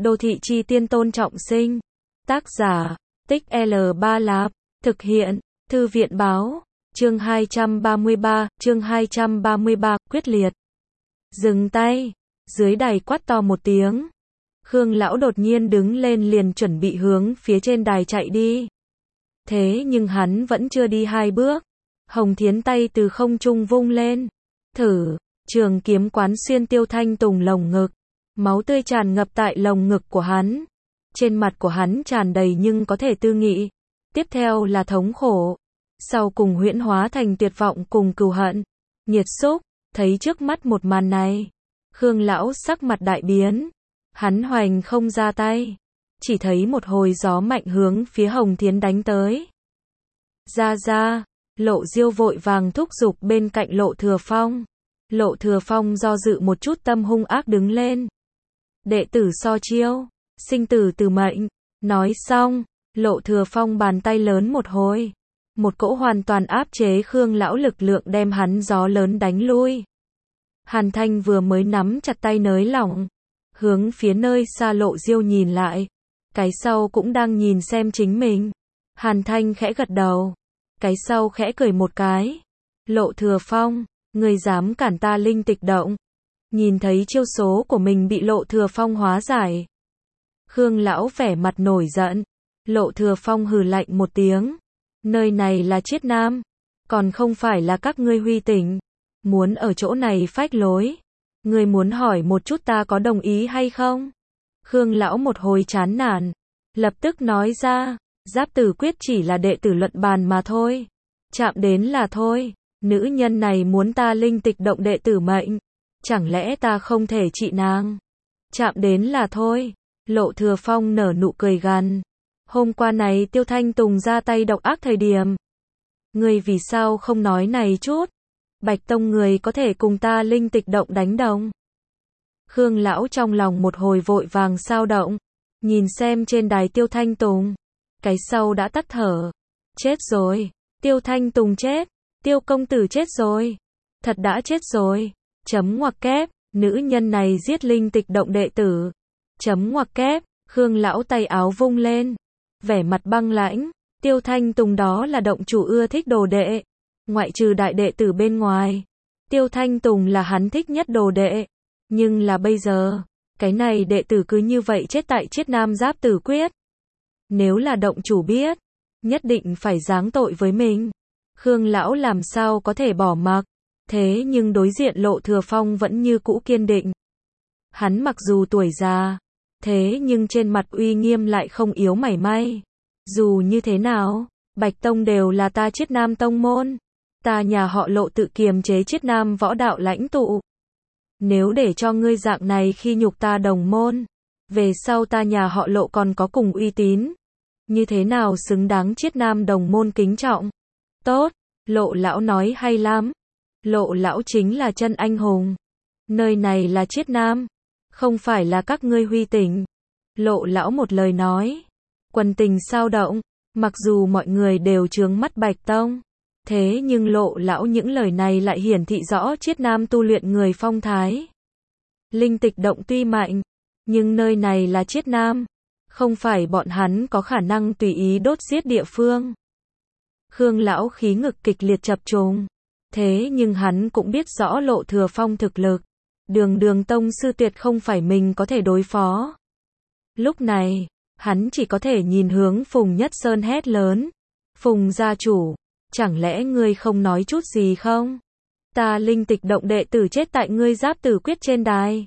Đô thị chi tiên Tôn Trọng Sinh. Tác giả, Tích L3 Lạp. Thực hiện, Thư viện báo. Chương 233, quyết liệt. Dừng tay. Dưới đài quát to một tiếng. Khương lão đột nhiên đứng lên liền chuẩn bị hướng phía trên đài chạy đi. Thế nhưng hắn vẫn chưa đi 2 bước. Hồng Thiến tay từ không trung vung lên. Thử, trường kiếm quán xuyên Tiêu Thanh Tùng lồng ngực. Máu tươi tràn ngập tại lồng ngực của hắn. Trên mặt của hắn tràn đầy nhưng có thể tư nghị. Tiếp theo là thống khổ. Sau cùng huyễn hóa thành tuyệt vọng cùng cừu hận. Nhiệt xúc, thấy trước mắt một màn này. Khương lão sắc mặt đại biến. Hắn hoành không ra tay. Chỉ thấy một hồi gió mạnh hướng phía Hồng Thiến đánh tới. Ra, Lộ Diêu vội vàng thúc giục bên cạnh Lộ Thừa Phong. Lộ Thừa Phong do dự một chút tâm hung ác đứng lên. Đệ tử so chiêu, sinh tử từ mệnh. Nói xong, Lộ Thừa Phong bàn tay lớn một hồi. Một cỗ hoàn toàn áp chế Khương lão lực lượng đem hắn gió lớn đánh lui. Hàn Thanh vừa mới nắm chặt tay nới lỏng. Hướng phía nơi xa Lộ Diêu nhìn lại. Cái sau cũng đang nhìn xem chính mình. Hàn Thanh khẽ gật đầu. Cái sau khẽ cười một cái. Lộ Thừa Phong, ngươi dám cản ta linh tịch động. Nhìn thấy chiêu số của mình bị Lộ Thừa Phong hóa giải. Khương lão vẻ mặt nổi giận. Lộ Thừa Phong hừ lạnh một tiếng. Nơi này là Chiết Nam. Còn không phải là các ngươi Huy Tỉnh. Muốn ở chỗ này phách lối. Ngươi muốn hỏi một chút ta có đồng ý hay không? Khương lão một hồi chán nản. Lập tức nói ra. Giáp tử quyết chỉ là đệ tử luận bàn mà thôi. Chạm đến là thôi. Nữ nhân này muốn ta linh tịch động đệ tử mệnh. Chẳng lẽ ta không thể trị nàng? Chạm đến là thôi. Lộ Thừa Phong nở nụ cười gằn. Hôm qua này Tiêu Thanh Tùng ra tay độc ác thời điểm. Ngươi vì sao không nói này chút? Bạch Tông người có thể cùng ta linh tịch động đánh đồng. Khương lão trong lòng một hồi vội vàng sao động. Nhìn xem trên đài Tiêu Thanh Tùng. Cái sau đã tắt thở. Chết rồi. Tiêu Thanh Tùng chết. Tiêu công tử chết rồi. Thật đã chết rồi. Chấm ngoặc kép. Nữ nhân này giết linh tịch động đệ tử. Chấm ngoặc kép. Khương lão tay áo vung lên. Vẻ mặt băng lãnh. Tiêu Thanh Tùng đó là động chủ ưa thích đồ đệ. Ngoại trừ đại đệ tử bên ngoài. Tiêu Thanh Tùng là hắn thích nhất đồ đệ. Nhưng là bây giờ. Cái này đệ tử cứ như vậy chết tại Chiết Nam Giáp Tử Quyết. Nếu là động chủ biết. Nhất định phải giáng tội với mình. Khương lão làm sao có thể bỏ mặc. Thế nhưng đối diện Lộ Thừa Phong vẫn như cũ kiên định. Hắn mặc dù tuổi già. Thế nhưng trên mặt uy nghiêm lại không yếu mảy may. Dù như thế nào, Bạch Tông đều là ta Chiết Nam tông môn. Ta nhà họ Lộ tự kiềm chế Chiết Nam võ đạo lãnh tụ. Nếu để cho ngươi dạng này khi nhục ta đồng môn, về sau ta nhà họ Lộ còn có cùng uy tín. Như thế nào xứng đáng Chiết Nam đồng môn kính trọng. Tốt, Lộ lão nói hay lắm. Lộ lão chính là chân anh hùng. Nơi này là Chiết Nam, không phải là các ngươi Huy Tỉnh. Lộ lão một lời nói. Quần tình sao động. Mặc dù mọi người đều trướng mắt Bạch Tông. Thế nhưng Lộ lão những lời này lại hiển thị rõ Chiết Nam tu luyện người phong thái. Linh tịch động tuy mạnh. Nhưng nơi này là Chiết Nam. Không phải bọn hắn có khả năng tùy ý đốt giết địa phương. Khương lão khí ngực kịch liệt chập trùng. Thế nhưng hắn cũng biết rõ Lộ Thừa Phong thực lực. Đường tông sư tuyệt không phải mình có thể đối phó. Lúc này, hắn chỉ có thể nhìn hướng Phùng Nhất Sơn hét lớn. Phùng gia chủ, chẳng lẽ ngươi không nói chút gì không? Ta linh tịch động đệ tử chết tại ngươi Giáp Tử Quyết trên đài.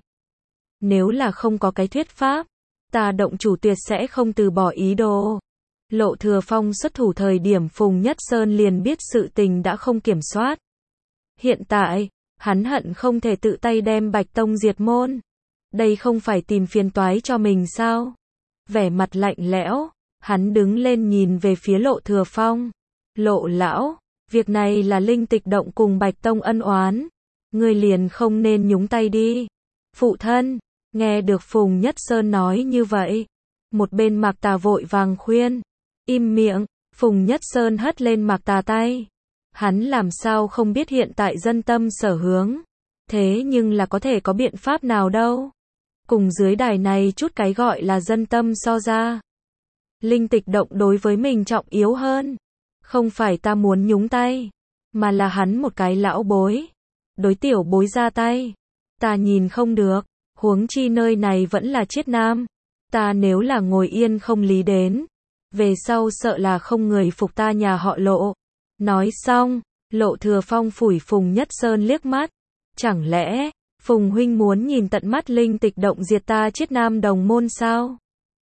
Nếu là không có cái thuyết pháp, ta động chủ tuyệt sẽ không từ bỏ ý đồ. Lộ Thừa Phong xuất thủ thời điểm Phùng Nhất Sơn liền biết sự tình đã không kiểm soát. Hiện tại, hắn hận không thể tự tay đem Bạch Tông diệt môn. Đây không phải tìm phiền toái cho mình sao? Vẻ mặt lạnh lẽo, hắn đứng lên nhìn về phía Lộ Thừa Phong. Lộ lão, việc này là linh tịch động cùng Bạch Tông ân oán. Ngươi liền không nên nhúng tay đi. Phụ thân, nghe được Phùng Nhất Sơn nói như vậy. Một bên Mạc Tà vội vàng khuyên. Im miệng, Phùng Nhất Sơn hất lên Mạc Tà tay. Hắn làm sao không biết hiện tại dân tâm sở hướng. Thế nhưng là có thể có biện pháp nào đâu. cùng dưới đài này chút cái gọi là dân tâm so ra. Linh Tịch Động đối với mình trọng yếu hơn. Không phải ta muốn nhúng tay, mà là hắn một cái lão bối. Đối tiểu bối ra tay, ta nhìn không được, huống chi nơi này vẫn là Chiết Nam. Ta nếu là ngồi yên không lý đến, về sau sợ là không người phục ta nhà họ Lộ. Nói xong, Lộ Thừa Phong phủi Phùng Nhất Sơn liếc mắt. Chẳng lẽ, Phùng huynh muốn nhìn tận mắt Linh Tịch Động diệt ta Chiết Nam đồng môn sao?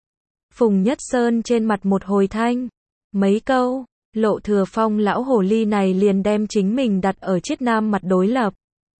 Phùng Nhất Sơn trên mặt một hồi thanh. Mấy câu, Lộ Thừa Phong lão hồ ly này liền đem chính mình đặt ở Chiết Nam mặt đối lập.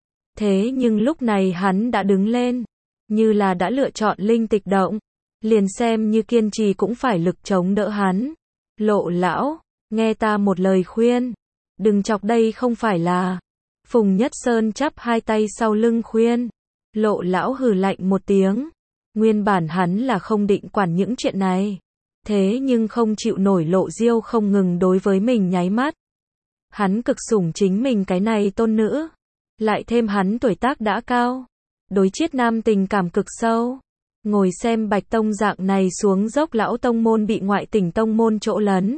Thế nhưng lúc này hắn đã đứng lên, như là đã lựa chọn Linh Tịch Động, liền xem như kiên trì cũng phải lực chống đỡ hắn. Lộ lão, nghe ta một lời khuyên, đừng chọc đây không phải là. Phùng Nhất Sơn chắp hai tay sau lưng khuyên. Lộ lão hừ lạnh một tiếng. Nguyên bản hắn là không định quản những chuyện này. Thế nhưng không chịu nổi Lộ Diêu không ngừng đối với mình nháy mắt. Hắn cực sủng chính mình cái này tôn nữ. Lại thêm hắn tuổi tác đã cao. Đối Chiết Nam tình cảm cực sâu. Ngồi xem Bạch Tông dạng này xuống dốc lão tông môn bị ngoại tỉnh tông môn chỗ lấn.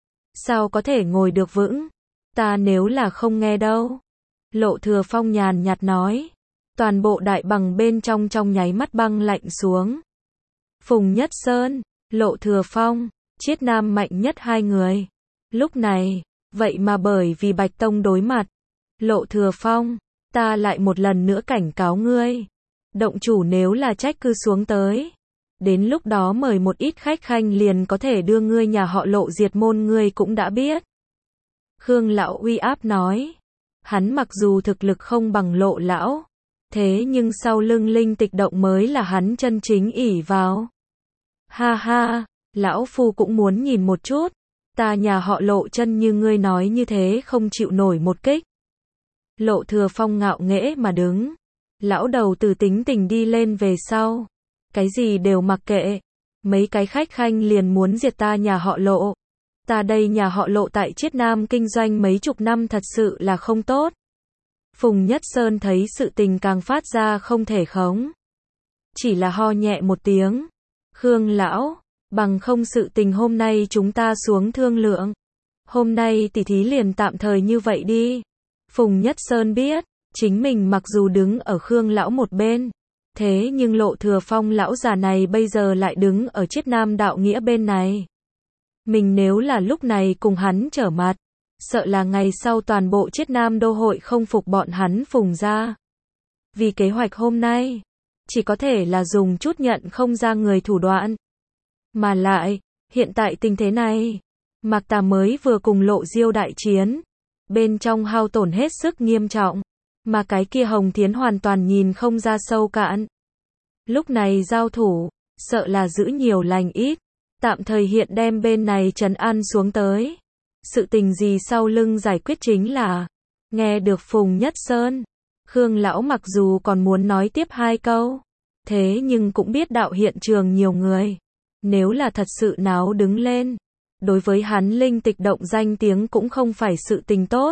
Sao có thể ngồi được vững? Ta nếu là không nghe đâu. Lộ Thừa Phong nhàn nhạt nói. Toàn bộ đại bằng bên trong nháy mắt băng lạnh xuống. Phùng Nhất Sơn, Lộ Thừa Phong, Chiết Nam mạnh nhất hai người. Lúc này, vậy mà bởi vì Bạch Tông đối mặt. Lộ Thừa Phong, ta lại một lần nữa cảnh cáo ngươi. Động chủ nếu là trách cứ xuống tới. Đến lúc đó mời một ít khách khanh liền có thể đưa ngươi nhà họ Lộ diệt môn ngươi cũng đã biết. Khương lão uy áp nói. Hắn mặc dù thực lực không bằng Lộ lão. Thế nhưng sau lưng Linh Tịch Động mới là hắn chân chính ỷ vào. Ha ha, lão phu cũng muốn nhìn một chút. Ta nhà họ Lộ chân như ngươi nói như thế không chịu nổi một kích. Lộ Thừa Phong ngạo nghễ mà đứng. Lão đầu từ tính tình đi lên về sau. Cái gì đều mặc kệ. Mấy cái khách khanh liền muốn diệt ta nhà họ Lộ. Ta đây nhà họ Lộ tại Chiết Nam kinh doanh mấy chục năm thật sự là không tốt. Phùng Nhất Sơn thấy sự tình càng phát ra không thể khống. Chỉ là ho nhẹ một tiếng. Khương lão, bằng không sự tình hôm nay chúng ta xuống thương lượng. Hôm nay tỉ thí liền tạm thời như vậy đi. Phùng Nhất Sơn biết, chính mình mặc dù đứng ở Khương lão một bên. Thế nhưng Lộ Thừa Phong lão già này bây giờ lại đứng ở Chiết Nam đạo nghĩa bên này. Mình nếu là lúc này cùng hắn trở mặt. Sợ là ngày sau toàn bộ Chiết Nam đô hội không phục bọn hắn Phùng gia. Vì kế hoạch hôm nay, chỉ có thể là dùng chút nhận không ra người thủ đoạn. Mà lại, hiện tại tình thế này, Mạc Tà mới vừa cùng Lộ Diêu đại chiến, bên trong hao tổn hết sức nghiêm trọng, mà cái kia Hồng Thiến hoàn toàn nhìn không ra sâu cạn. Lúc này giao thủ, sợ là giữ nhiều lành ít, tạm thời hiện đem bên này trấn an xuống tới. Sự tình gì sau lưng giải quyết chính là, nghe được Phùng Nhất Sơn, Khương lão mặc dù còn muốn nói tiếp hai câu, thế nhưng cũng biết đạo hiện trường nhiều người, nếu là thật sự náo đứng lên, đối với hắn Linh Tịch Động danh tiếng cũng không phải sự tình tốt.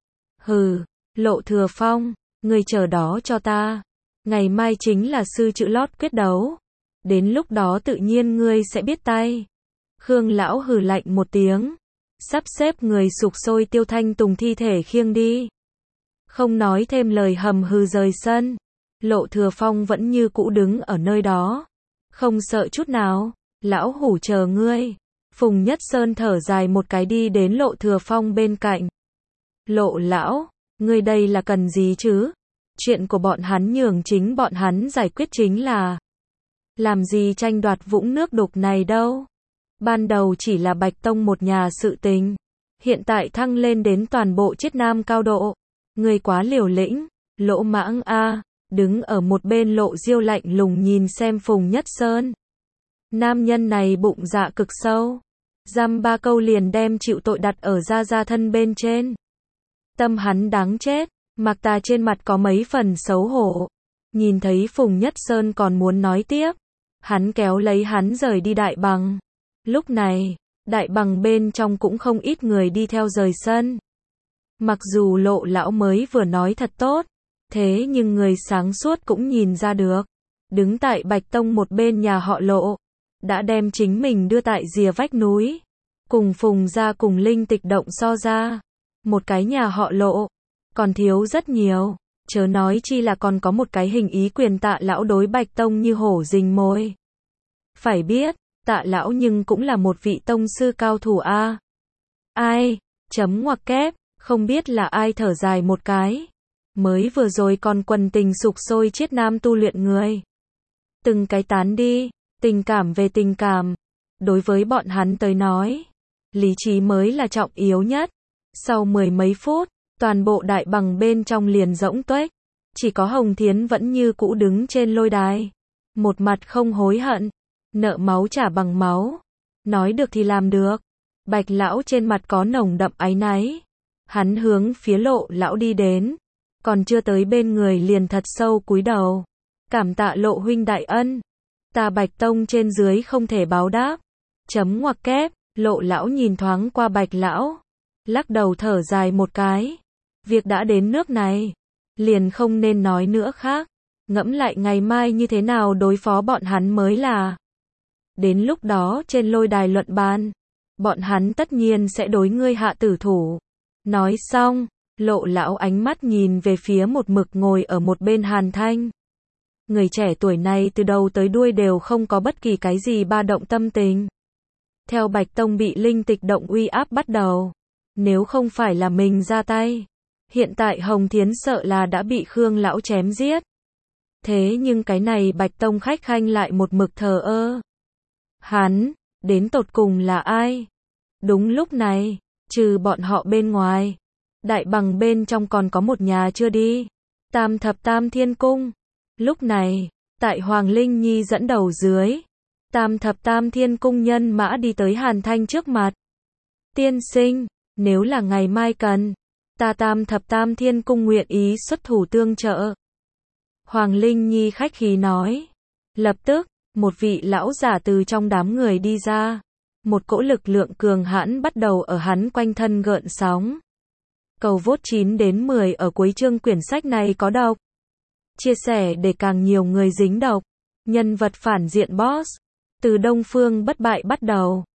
Hừ, Lộ Thừa Phong, ngươi chờ đó cho ta, ngày mai chính là sư chữ lót quyết đấu, đến lúc đó tự nhiên ngươi sẽ biết tay. Khương lão hừ lạnh một tiếng. Sắp xếp người sục sôi Tiêu Thanh Tùng thi thể khiêng đi. Không nói thêm lời hầm hừ rời sân. Lộ Thừa Phong vẫn như cũ đứng ở nơi đó. Không sợ chút nào. Lão hủ chờ ngươi. Phùng Nhất Sơn thở dài một cái đi đến Lộ Thừa Phong bên cạnh. Lộ lão, ngươi đây là cần gì chứ? Chuyện của bọn hắn nhường chính bọn hắn giải quyết chính là. Làm gì tranh đoạt vũng nước đục này đâu. Ban đầu chỉ là Bạch Tông một nhà sự tình. Hiện tại thăng lên đến toàn bộ Chiết Nam cao độ. Người quá liều lĩnh, Lỗ Mãng a. Đứng ở một bên Lộ Diêu lạnh lùng nhìn xem Phùng Nhất Sơn. Nam nhân này bụng dạ cực sâu. Dăm ba câu liền đem chịu tội đặt ở gia thân bên trên. Tâm hắn đáng chết. Mạc Tà trên mặt có mấy phần xấu hổ. Nhìn thấy Phùng Nhất Sơn còn muốn nói tiếp. Hắn kéo lấy hắn rời đi đại bằng. Lúc này, đại bằng bên trong cũng không ít người đi theo rời sân. Mặc dù Lộ lão mới vừa nói thật tốt, thế nhưng người sáng suốt cũng nhìn ra được. đứng tại Bạch Tông một bên nhà họ Lộ, đã đem chính mình đưa tại rìa vách núi, cùng Phùng gia cùng Linh Tịch Động so ra, một cái nhà họ Lộ, còn thiếu rất nhiều, chớ nói chi là còn có một cái hình ý quyền Tạ lão đối Bạch Tông như hổ rình mồi. Phải biết, Tạ lão nhưng cũng là một vị tông sư cao thủ a. Ai? Chấm ngoặc kép, không biết là ai thở dài một cái. Mới vừa rồi còn quần tình sục sôi chiết nam tu luyện người. Từng cái tán đi, tình cảm về tình cảm. Đối với bọn hắn tới nói, lý trí mới là trọng yếu nhất. Sau mười mấy phút, toàn bộ đại bằng bên trong liền rỗng tuếch. Chỉ có Hồng Thiến vẫn như cũ đứng trên lôi đài. Một mặt không hối hận. Nợ máu trả bằng máu. Nói được thì làm được. Bạch lão trên mặt có nồng đậm áy náy. Hắn hướng phía Lộ lão đi đến. Còn chưa tới bên người liền thật sâu cúi đầu. Cảm tạ Lộ huynh đại ân. Ta Bạch Tông trên dưới không thể báo đáp. Chấm ngoặc kép, Lộ lão nhìn thoáng qua Bạch lão. Lắc đầu thở dài một cái. Việc đã đến nước này. Liền không nên nói nữa khác. Ngẫm lại ngày mai như thế nào đối phó bọn hắn mới là. Đến lúc đó trên lôi đài luận bàn. Bọn hắn tất nhiên sẽ đối ngươi hạ tử thủ. Nói xong, Lộ lão ánh mắt nhìn về phía một mực ngồi ở một bên Hàn Thanh. Người trẻ tuổi này từ đầu tới đuôi đều không có bất kỳ cái gì ba động tâm tình. Theo Bạch Tông bị Linh Tịch Động uy áp bắt đầu. Nếu không phải là mình ra tay, hiện tại Hồng Thiến sợ là đã bị Khương lão chém giết. Thế nhưng cái này Bạch Tông khách khanh lại một mực thờ ơ. Hắn, đến tột cùng là ai? Đúng lúc này, trừ bọn họ bên ngoài, đại bằng bên trong còn có một nhà chưa đi. Tam thập tam thiên cung. Lúc này, tại Hoàng Linh Nhi dẫn đầu dưới, tam thập tam thiên cung nhân mã đi tới Hàn Thanh trước mặt. Tiên sinh, nếu là ngày mai cần, ta tam thập tam thiên cung nguyện ý xuất thủ tương trợ. Hoàng Linh Nhi khách khí nói. Lập tức, một vị lão giả từ trong đám người đi ra. Một cỗ lực lượng cường hãn bắt đầu ở hắn quanh thân gợn sóng. Cầu vote 9 đến 10 ở cuối chương quyển sách này có đọc. Chia sẻ để càng nhiều người dính đọc. Nhân vật phản diện boss. Từ Đông Phương bất bại bắt đầu.